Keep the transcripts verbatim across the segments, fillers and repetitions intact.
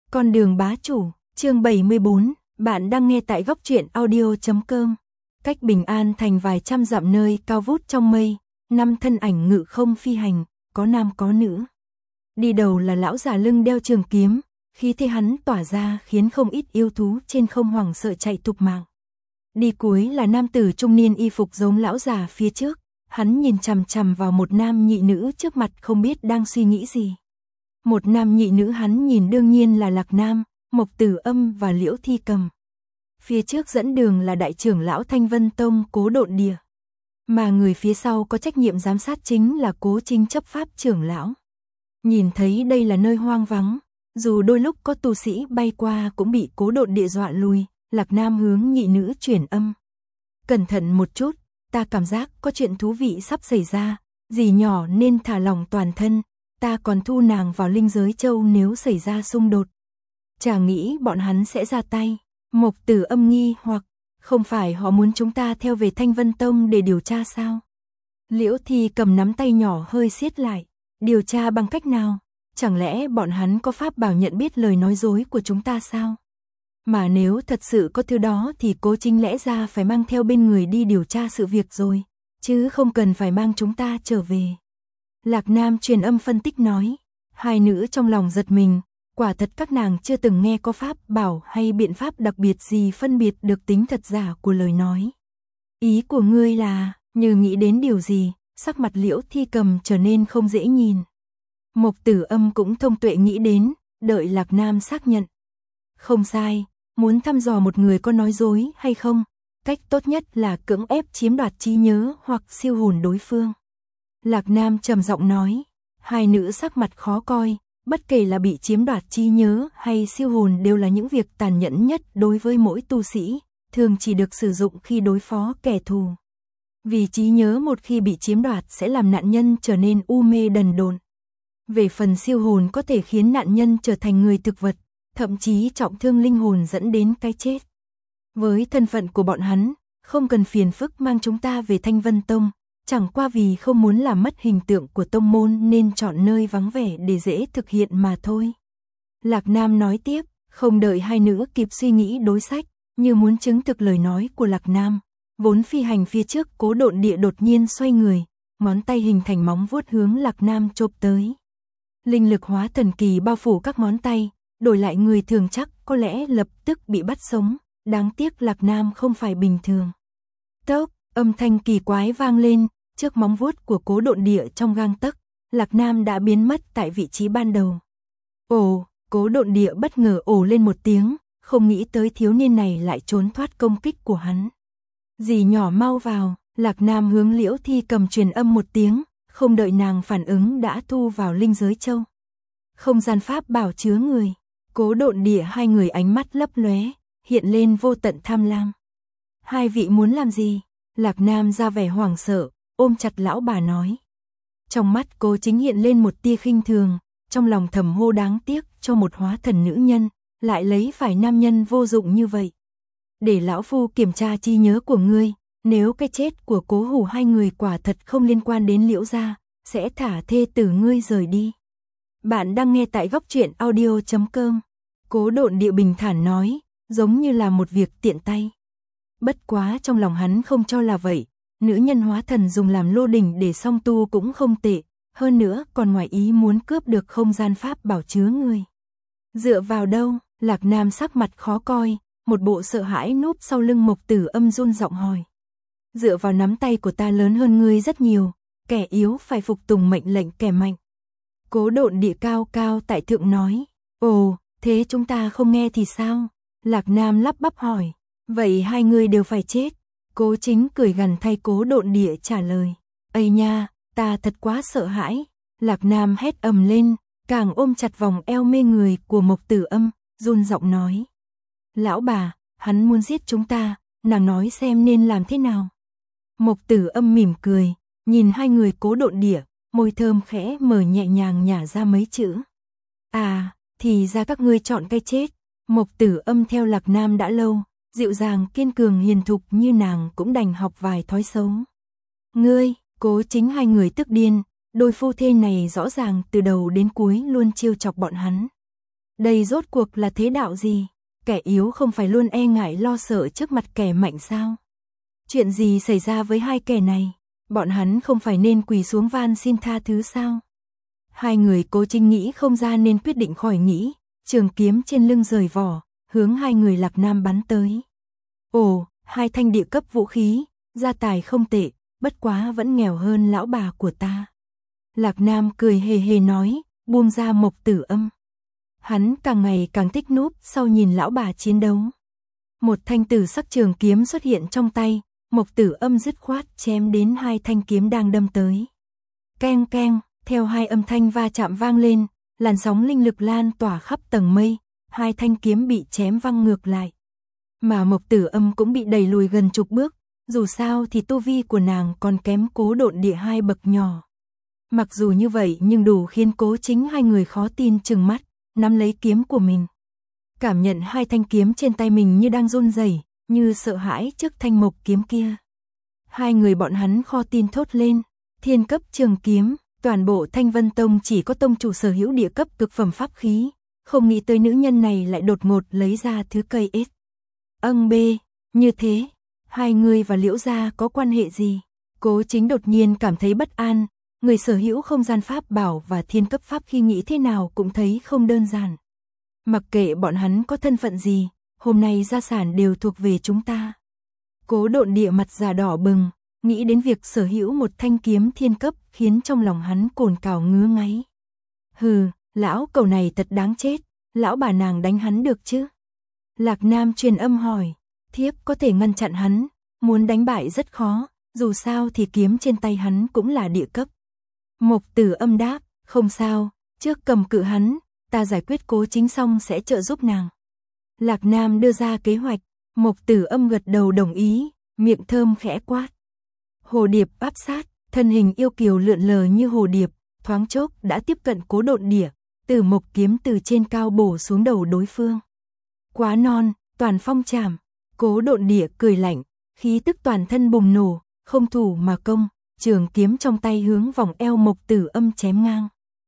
Con đường bá chủ, chương bảy mươi bốn, bạn đang nghe tại góc truyện audio chấm com. Cách Bình An thành vài trăm dặm nơi cao vút trong mây, năm thân ảnh ngự không phi hành, có nam có nữ. Đi đầu là lão già lưng đeo trường kiếm, khí thế hắn tỏa ra khiến không ít yêu thú trên không hoảng sợ chạy thục mạng. Đi cuối là nam tử trung niên y phục giống lão già phía trước, hắn nhìn chằm chằm vào một nam nhị nữ trước mặt không biết đang suy nghĩ gì. Một nam nhị nữ hắn nhìn đương nhiên là Lạc Nam, Mộc Tử Âm và Liễu Thi Cầm. Phía trước dẫn đường là đại trưởng lão Thanh Vân Tông Cố Độn Địa. Mà người phía sau có trách nhiệm giám sát chính là Cố Chính chấp pháp trưởng lão. Nhìn thấy đây là nơi hoang vắng, dù đôi lúc có tu sĩ bay qua cũng bị Cố Độn Địa dọa lui, Lạc Nam hướng nhị nữ chuyển âm. Cẩn thận một chút, ta cảm giác có chuyện thú vị sắp xảy ra, dì nhỏ nên thả lỏng toàn thân. Ta còn thu nàng vào linh giới châu nếu xảy ra xung đột. Chả nghĩ bọn hắn sẽ ra tay. Mộc Tử Âm nghi hoặc, không phải họ muốn chúng ta theo về Thanh Vân Tông để điều tra sao? Liễu Thi Cầm nắm tay nhỏ hơi siết lại. Điều tra bằng cách nào? Chẳng lẽ bọn hắn có pháp bảo nhận biết lời nói dối của chúng ta sao? Mà nếu thật sự có thứ đó thì Cố Chính lẽ ra phải mang theo bên người đi điều tra sự việc rồi, chứ không cần phải mang chúng ta trở về. Lạc Nam truyền âm phân tích nói, hai nữ trong lòng giật mình, quả thật các nàng chưa từng nghe có pháp bảo hay biện pháp đặc biệt gì phân biệt được tính thật giả của lời nói. Ý của ngươi là, như nghĩ đến điều gì, sắc mặt Liễu Thi Cầm trở nên không dễ nhìn. Mộc Tử Âm cũng thông tuệ nghĩ đến, đợi Lạc Nam xác nhận. Không sai, muốn thăm dò một người có nói dối hay không, cách tốt nhất là cưỡng ép chiếm đoạt trí nhớ hoặc siêu hồn đối phương. Lạc Nam trầm giọng nói, hai nữ sắc mặt khó coi, bất kể là bị chiếm đoạt trí nhớ hay siêu hồn đều là những việc tàn nhẫn nhất đối với mỗi tu sĩ, thường chỉ được sử dụng khi đối phó kẻ thù. Vì trí nhớ một khi bị chiếm đoạt sẽ làm nạn nhân trở nên u mê đần độn. Về phần siêu hồn có thể khiến nạn nhân trở thành người thực vật, thậm chí trọng thương linh hồn dẫn đến cái chết. Với thân phận của bọn hắn, không cần phiền phức mang chúng ta về Thanh Vân Tông. Chẳng qua vì không muốn làm mất hình tượng của tông môn nên chọn nơi vắng vẻ để dễ thực hiện mà thôi. Lạc Nam nói tiếp, không đợi hai nữ kịp suy nghĩ đối sách, như muốn chứng thực lời nói của Lạc Nam. Vốn phi hành phía trước Cố Độn Địa đột nhiên xoay người, ngón tay hình thành móng vuốt hướng Lạc Nam chộp tới. Linh lực hóa thần kỳ bao phủ các ngón tay, đổi lại người thường chắc có lẽ lập tức bị bắt sống, đáng tiếc Lạc Nam không phải bình thường. Tốc, âm thanh kỳ quái vang lên. Trước móng vuốt của Cố Độn Địa trong gang tấc, Lạc Nam đã biến mất tại vị trí ban đầu. Ồ, Cố Độn Địa bất ngờ ồ lên một tiếng, không nghĩ tới thiếu niên này lại trốn thoát công kích của hắn. Dì nhỏ mau vào, Lạc Nam hướng Liễu Thi Cầm truyền âm một tiếng, không đợi nàng phản ứng đã thu vào linh giới châu. Không gian pháp bảo chứa người, Cố Độn Địa hai người ánh mắt lấp lóe, hiện lên vô tận tham lam. Hai vị muốn làm gì? Lạc Nam ra vẻ hoảng sợ, ôm chặt lão bà nói. Trong mắt Cố Chính hiện lên một tia khinh thường, trong lòng thầm hô đáng tiếc cho một hóa thần nữ nhân, lại lấy phải nam nhân vô dụng như vậy. Để lão phu kiểm tra trí nhớ của ngươi, nếu cái chết của Cố Hủ hai người quả thật không liên quan đến Liễu gia, sẽ thả thê tử ngươi rời đi. Bạn đang nghe tại góc truyện audio chấm com. Cố Độn Địa bình thản nói, giống như là một việc tiện tay. Bất quá trong lòng hắn không cho là vậy. Nữ nhân hóa thần dùng làm lô đỉnh để song tu cũng không tệ, hơn nữa còn ngoài ý muốn cướp được không gian pháp bảo chứa người. Dựa vào đâu? Lạc Nam sắc mặt khó coi, một bộ sợ hãi núp sau lưng Mộc Tử Âm run giọng hỏi. Dựa vào nắm tay của ta lớn hơn ngươi rất nhiều, kẻ yếu phải phục tùng mệnh lệnh kẻ mạnh. Cố Độn Địa cao cao tại thượng nói. Ồ, thế chúng ta không nghe thì sao? Lạc Nam lắp bắp hỏi. Vậy hai người đều phải chết. Cố Chính cười gằn thay Cố Độn Địa trả lời. Ây nha, ta thật quá sợ hãi. Lạc Nam hét ầm lên, càng ôm chặt vòng eo mê người của Mộc Tử Âm, run giọng nói. Lão bà, hắn muốn giết chúng ta, nàng nói xem nên làm thế nào. Mộc Tử Âm mỉm cười, nhìn hai người Cố Độn Địa, môi thơm khẽ mở nhẹ nhàng nhả ra mấy chữ. À, thì ra các ngươi chọn cái chết. Mộc Tử Âm theo Lạc Nam đã lâu. Dịu dàng kiên cường hiền thục như nàng cũng đành học vài thói xấu. Ngươi, Cố Chính hai người tức điên, đôi phu thê này rõ ràng từ đầu đến cuối luôn trêu chọc bọn hắn. Đây rốt cuộc là thế đạo gì? Kẻ yếu không phải luôn e ngại lo sợ trước mặt kẻ mạnh sao? Chuyện gì xảy ra với hai kẻ này? Bọn hắn không phải nên quỳ xuống van xin tha thứ sao? Hai người Cố Chính nghĩ không ra nên quyết định khỏi nghĩ, trường kiếm trên lưng rời vỏ, hướng hai người Lạc Nam bắn tới. Ồ, hai thanh địa cấp vũ khí, gia tài không tệ, bất quá vẫn nghèo hơn lão bà của ta. Lạc Nam cười hề hề nói, buông ra Mộc Tử Âm. Hắn càng ngày càng thích núp sau nhìn lão bà chiến đấu. Một thanh tử sắc trường kiếm xuất hiện trong tay, Mộc Tử Âm dứt khoát chém đến hai thanh kiếm đang đâm tới. Keng keng, theo hai âm thanh va chạm vang lên, làn sóng linh lực lan tỏa khắp tầng mây, hai thanh kiếm bị chém văng ngược lại. Mà Mộc Tử Âm cũng bị đẩy lùi gần chục bước, dù sao thì tu vi của nàng còn kém Cố Độn Địa hai bậc nhỏ. Mặc dù như vậy nhưng đủ khiến Cố Chính hai người khó tin trừng mắt, nắm lấy kiếm của mình. Cảm nhận hai thanh kiếm trên tay mình như đang run rẩy, như sợ hãi trước thanh mộc kiếm kia. Hai người bọn hắn khó tin thốt lên, thiên cấp trường kiếm, toàn bộ Thanh Vân Tông chỉ có tông chủ sở hữu địa cấp cực phẩm pháp khí, không nghĩ tới nữ nhân này lại đột ngột lấy ra thứ cây ết. Âng bê, như thế, hai người và Liễu gia có quan hệ gì? Cố Chính đột nhiên cảm thấy bất an, người sở hữu không gian pháp bảo và thiên cấp pháp khi nghĩ thế nào cũng thấy không đơn giản. Mặc kệ bọn hắn có thân phận gì, hôm nay gia sản đều thuộc về chúng ta. Cố Độn Địa mặt già đỏ bừng, nghĩ đến việc sở hữu một thanh kiếm thiên cấp khiến trong lòng hắn cồn cào ngứa ngáy. Hừ, lão cẩu này thật đáng chết, lão bà nàng đánh hắn được chứ? Lạc Nam truyền âm hỏi, thiếp có thể ngăn chặn hắn, muốn đánh bại rất khó, dù sao thì kiếm trên tay hắn cũng là địa cấp. Mộc Tử Âm đáp, không sao, trước cầm cự hắn, ta giải quyết Cố Chính xong sẽ trợ giúp nàng. Lạc Nam đưa ra kế hoạch, Mộc Tử Âm gật đầu đồng ý, miệng thơm khẽ quát. Hồ điệp áp sát, thân hình yêu kiều lượn lờ như hồ điệp, thoáng chốc đã tiếp cận Cố Độn Địa, Tử Mộc kiếm từ trên cao bổ xuống đầu đối phương. Quá non, toàn phong trảm, Cố Độn Địa cười lạnh, khí tức toàn thân bùng nổ, không thủ mà công, trường kiếm trong tay hướng vòng eo Mộc Tử Âm chém ngang.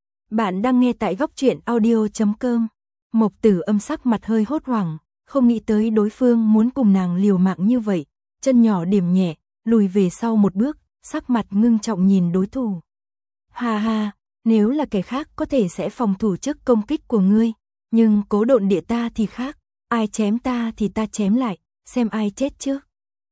Bạn đang nghe tại góc truyện audio chấm com. Mộc Tử Âm sắc mặt hơi hốt hoảng, không nghĩ tới đối phương muốn cùng nàng liều mạng như vậy, chân nhỏ điểm nhẹ, lùi về sau một bước, sắc mặt ngưng trọng nhìn đối thủ. Ha ha, nếu là kẻ khác có thể sẽ phòng thủ trước công kích của ngươi, nhưng Cố Độn Địa ta thì khác, ai chém ta thì ta chém lại, xem ai chết trước.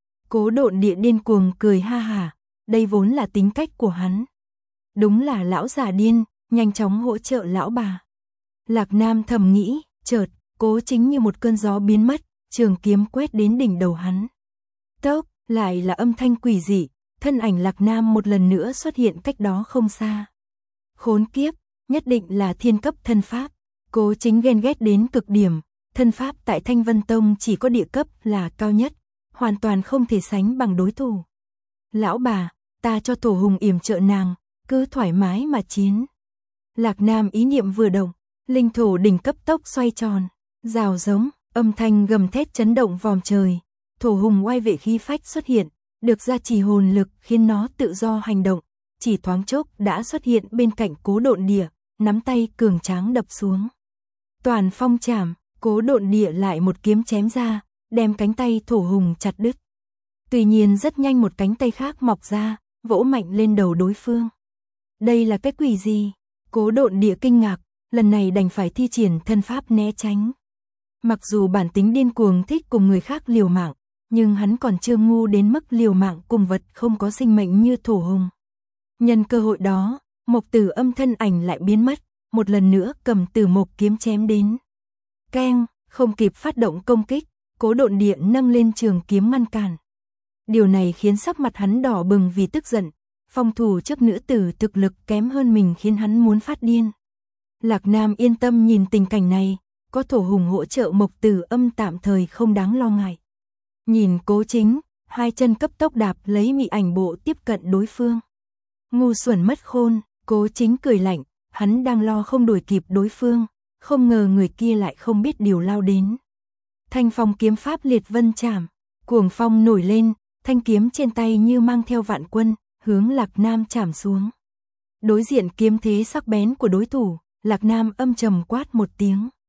Cố Độn Địa điên cuồng cười ha hả, đây vốn là tính cách của hắn. Đúng là lão già điên, nhanh chóng hỗ trợ lão bà. Lạc Nam thầm nghĩ, chợt, Cố Chính như một cơn gió biến mất, trường kiếm quét đến đỉnh đầu hắn. Tốc, lại là âm thanh quỷ dị, thân ảnh Lạc Nam một lần nữa xuất hiện cách đó không xa. Khốn kiếp, nhất định là thiên cấp thân pháp. Cố Chính ghen ghét đến cực điểm, thân pháp tại Thanh Vân Tông chỉ có địa cấp là cao nhất, hoàn toàn không thể sánh bằng đối thủ. Lão bà, ta cho Thổ Hùng yểm trợ nàng, cứ thoải mái mà chiến. Lạc Nam ý niệm vừa động, linh thổ đỉnh cấp tốc xoay tròn, rào giống, âm thanh gầm thét chấn động vòm trời. Thổ Hùng oai vệ khí phách xuất hiện, được gia trì hồn lực khiến nó tự do hành động, chỉ thoáng chốc đã xuất hiện bên cạnh Cố Độn Địa, nắm tay cường tráng đập xuống. Toàn phong trảm, Cố Độn Địa lại một kiếm chém ra, đem cánh tay Thổ Hùng chặt đứt. Tuy nhiên rất nhanh một cánh tay khác mọc ra, vỗ mạnh lên đầu đối phương. Đây là cái quỷ gì? Cố Độn Địa kinh ngạc, lần này đành phải thi triển thân pháp né tránh. Mặc dù bản tính điên cuồng thích cùng người khác liều mạng, nhưng hắn còn chưa ngu đến mức liều mạng cùng vật không có sinh mệnh như Thổ Hùng. Nhân cơ hội đó, Mộc Tử Âm thân ảnh lại biến mất, một lần nữa cầm Tử Mộc kiếm chém đến. Keng, không kịp phát động công kích, Cố Độn Địa nâng lên trường kiếm ngăn cản. Điều này khiến sắc mặt hắn đỏ bừng vì tức giận, phòng thủ trước nữ tử thực lực kém hơn mình khiến hắn muốn phát điên. Lạc Nam yên tâm nhìn tình cảnh này, có Thổ Hùng hỗ trợ Mộc Tử Âm tạm thời không đáng lo ngại. Nhìn Cố Chính, hai chân cấp tốc đạp lấy mị ảnh bộ tiếp cận đối phương. Ngu xuẩn mất khôn, Cố Chính cười lạnh, hắn đang lo không đuổi kịp đối phương, không ngờ người kia lại không biết điều lao đến. Thanh phong kiếm pháp liệt vân trảm, cuồng phong nổi lên, thanh kiếm trên tay như mang theo vạn quân, hướng Lạc Nam chảm xuống. Đối diện kiếm thế sắc bén của đối thủ, Lạc Nam âm trầm quát một tiếng.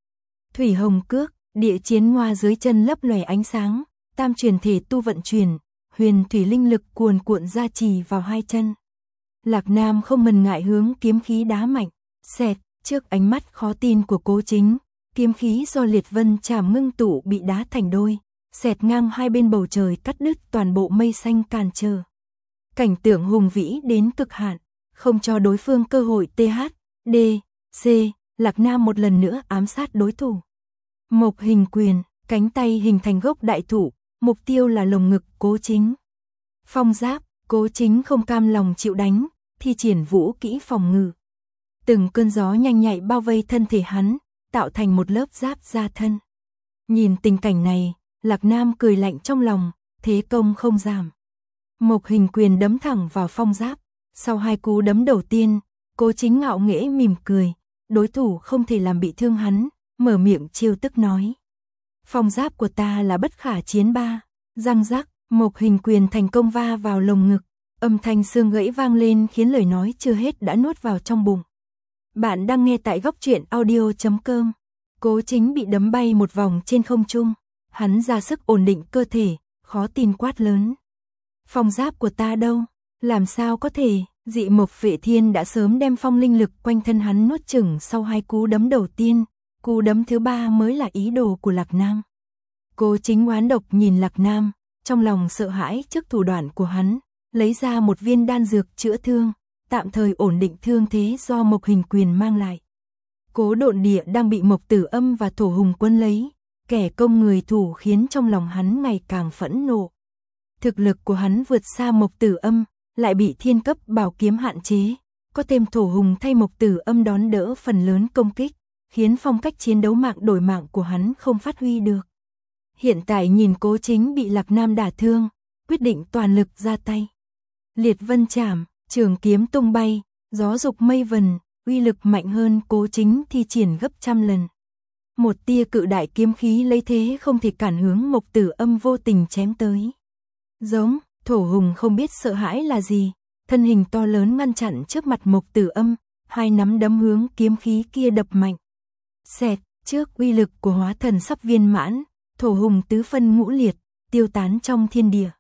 Thủy hồng cước, địa chiến ngoa dưới chân lấp lòe ánh sáng, tam truyền thể tu vận chuyển, huyền thủy linh lực cuồn cuộn ra trì vào hai chân. Lạc Nam không ngần ngại hướng kiếm khí đá mạnh, xẹt, trước ánh mắt khó tin của Cố Chính, kiếm khí do Liệt Vân Trảm ngưng tụ bị đá thành đôi, xẹt ngang hai bên bầu trời cắt đứt toàn bộ mây xanh cản trở. Cảnh tượng hùng vĩ đến cực hạn, không cho đối phương cơ hội tê hát, đê, xê, Lạc Nam một lần nữa ám sát đối thủ. Mộc hình quyền, cánh tay hình thành gốc đại thụ, mục tiêu là lồng ngực Cố Chính. Phong giáp, Cố Chính không cam lòng chịu đánh, thi triển vũ kỹ phòng ngự. Từng cơn gió nhanh nhạy bao vây thân thể hắn, tạo thành một lớp giáp da thân. Nhìn tình cảnh này, Lạc Nam cười lạnh trong lòng, thế công không giảm. Mộc hình quyền đấm thẳng vào phong giáp, sau hai cú đấm đầu tiên, Cố Chính ngạo nghễ mỉm cười, đối thủ không thể làm bị thương hắn, mở miệng trêu tức nói. Phong giáp của ta là bất khả chiến ba, răng rắc, mộc hình quyền thành công va vào lồng ngực, âm thanh xương gãy vang lên khiến lời nói chưa hết đã nuốt vào trong bụng. Bạn đang nghe tại góc truyện audio chấm com. Cố Chính bị đấm bay một vòng trên không trung, hắn ra sức ổn định cơ thể, khó tin quát lớn. Phong giáp của ta đâu? Làm sao có thể? Dị mộc vệ thiên đã sớm đem phong linh lực quanh thân hắn nuốt chửng sau hai cú đấm đầu tiên, cú đấm thứ ba mới là ý đồ của Lạc Nam. Cố Chính oán độc nhìn Lạc Nam, trong lòng sợ hãi trước thủ đoạn của hắn, lấy ra một viên đan dược chữa thương, tạm thời ổn định thương thế do mộc hình quyền mang lại. Cố Độn Địa đang bị Mộc Tử Âm và Thổ Hùng quân lấy, kẻ công người thủ khiến trong lòng hắn ngày càng phẫn nộ. Thực lực của hắn vượt xa Mộc Tử Âm, lại bị thiên cấp bảo kiếm hạn chế, có thêm Thổ Hùng thay Mộc Tử Âm đón đỡ phần lớn công kích, khiến phong cách chiến đấu mạng đổi mạng của hắn không phát huy được. Hiện tại nhìn Cố Chính bị Lạc Nam đả thương, quyết định toàn lực ra tay. Liệt Vân Trảm, trường kiếm tung bay, gió dục mây vần, uy lực mạnh hơn Cố Chính thi triển gấp trăm lần. Một tia cự đại kiếm khí lấy thế không thể cản hướng Mộc Tử Âm vô tình chém tới. Giống, Thổ Hùng không biết sợ hãi là gì, thân hình to lớn ngăn chặn trước mặt Mộc Tử Âm, hai nắm đấm hướng kiếm khí kia đập mạnh. Xẹt, trước uy lực của hóa thần sắp viên mãn, Thổ Hùng tứ phân ngũ liệt, tiêu tán trong thiên địa.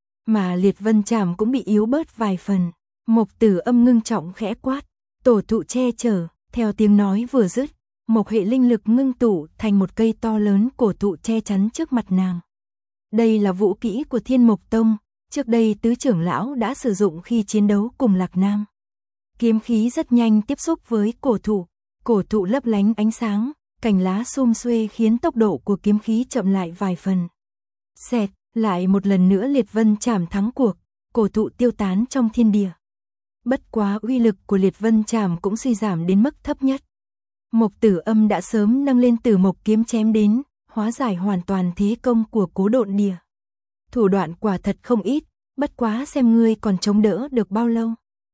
Mà Liệt Vân Trảm cũng bị yếu bớt vài phần. Mộc Tử Âm ngưng trọng khẽ quát, tổ thụ che chở, theo tiếng nói vừa dứt, mộc hệ linh lực ngưng tụ thành một cây to lớn cổ thụ che chắn trước mặt nàng. Đây là vũ kỹ của Thiên Mộc Tông, trước đây tứ trưởng lão đã sử dụng khi chiến đấu cùng Lạc Nam. Kiếm khí rất nhanh tiếp xúc với cổ thụ, cổ thụ lấp lánh ánh sáng, cành lá sum xuê khiến tốc độ của kiếm khí chậm lại vài phần. Xẹt, lại một lần nữa Liệt Vân Trảm thắng cuộc, cổ thụ tiêu tán trong thiên địa. Bất quá uy lực của Liệt Vân Trảm cũng suy giảm đến mức thấp nhất. Mộc Tử Âm đã sớm nâng lên Tử Mộc kiếm chém đến, hóa giải hoàn toàn thế công của Cố Độn Địa. Thủ đoạn quả thật không ít, bất quá xem ngươi còn chống đỡ được bao lâu.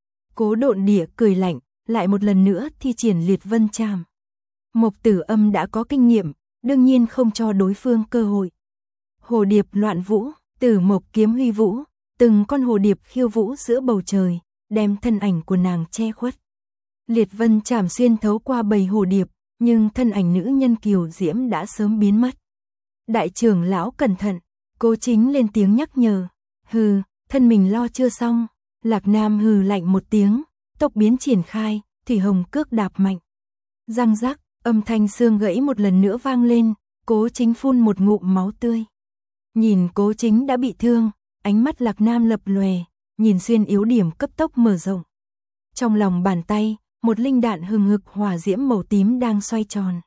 Cố Độn Địa cười lạnh, lại một lần nữa thi triển Liệt Vân Trảm. Mộc Tử Âm đã có kinh nghiệm, đương nhiên không cho đối phương cơ hội. Hồ điệp loạn vũ, Tử Mộc kiếm huy vũ, từng con hồ điệp khiêu vũ giữa bầu trời, đem thân ảnh của nàng che khuất. Liệt Vân Trảm xuyên thấu qua bầy hồ điệp, nhưng thân ảnh nữ nhân kiều diễm đã sớm biến mất. Đại trưởng lão cẩn thận, Cố Chính lên tiếng nhắc nhở. Hừ, thân mình lo chưa xong. Lạc Nam hừ lạnh một tiếng, tốc biến triển khai, thủy hồng cước đạp mạnh. Răng rắc, âm thanh xương gãy một lần nữa vang lên, Cố Chính phun một ngụm máu tươi. Nhìn Cố Chính đã bị thương, ánh mắt Lạc Nam lập lòe, nhìn xuyên yếu điểm cấp tốc mở rộng. Trong lòng bàn tay, một linh đạn hừng hực hỏa diễm màu tím đang xoay tròn.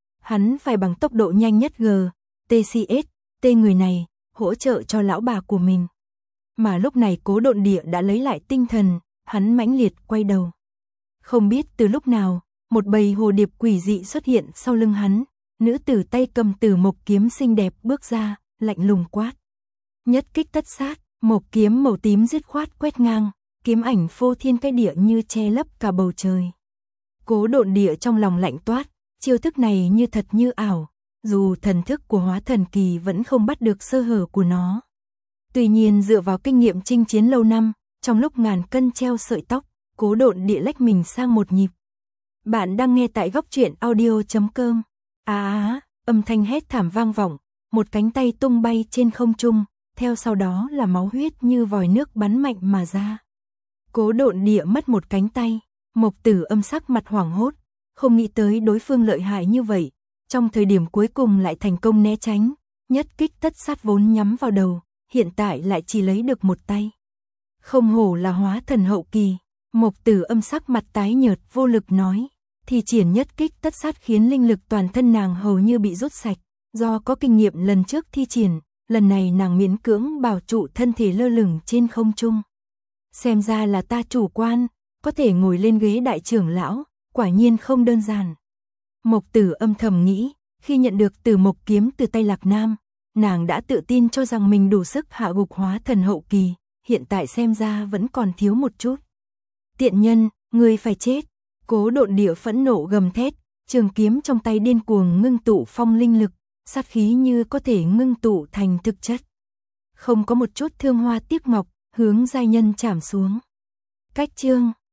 Hắn phải bằng tốc độ nhanh nhất G, tê xê ét, T người này, hỗ trợ cho lão bà của mình. Mà lúc này Cố Độn Địa đã lấy lại tinh thần, hắn mãnh liệt quay đầu. Không biết từ lúc nào, một bầy hồ điệp quỷ dị xuất hiện sau lưng hắn, nữ tử tay cầm Tử Mộc kiếm xinh đẹp bước ra, lạnh lùng quát. Nhất kích tất sát, một kiếm màu tím dứt khoát quét ngang, kiếm ảnh phô thiên cái địa như che lấp cả bầu trời. Cố Độn Địa trong lòng lạnh toát, chiêu thức này như thật như ảo, dù thần thức của hóa thần kỳ vẫn không bắt được sơ hở của nó. Tuy nhiên dựa vào kinh nghiệm chinh chiến lâu năm, trong lúc ngàn cân treo sợi tóc, Cố Độn Địa lách mình sang một nhịp. Bạn đang nghe tại góc truyện audio chấm com. Á á, âm thanh hét thảm vang vọng, một cánh tay tung bay trên không trung, theo sau đó là máu huyết như vòi nước bắn mạnh mà ra. Cố Độn Địa mất một cánh tay, Mộc Tử Âm sắc mặt hoảng hốt, không nghĩ tới đối phương lợi hại như vậy, trong thời điểm cuối cùng lại thành công né tránh, nhất kích tất sát vốn nhắm vào đầu, hiện tại lại chỉ lấy được một tay. Không hổ là hóa thần hậu kỳ, Mộc Tử Âm sắc mặt tái nhợt vô lực nói, thì triển nhất kích tất sát khiến linh lực toàn thân nàng hầu như bị rút sạch, do có kinh nghiệm lần trước thi triển, lần này nàng miễn cưỡng bảo trụ thân thể lơ lửng trên không trung. Xem ra là ta chủ quan, có thể ngồi lên ghế đại trưởng lão, quả nhiên không đơn giản. Mộc Tử Âm thầm nghĩ, khi nhận được Tử Mộc kiếm từ tay Lạc Nam, nàng đã tự tin cho rằng mình đủ sức hạ gục hóa thần hậu kỳ, hiện tại xem ra vẫn còn thiếu một chút. Tiện nhân, ngươi phải chết. Cố Độn Địa phẫn nộ gầm thét, trường kiếm trong tay điên cuồng ngưng tụ phong linh lực, sát khí như có thể ngưng tụ thành thực chất. Không có một chút thương hoa tiếc ngọc, hướng giai nhân chảm xuống. Cách chương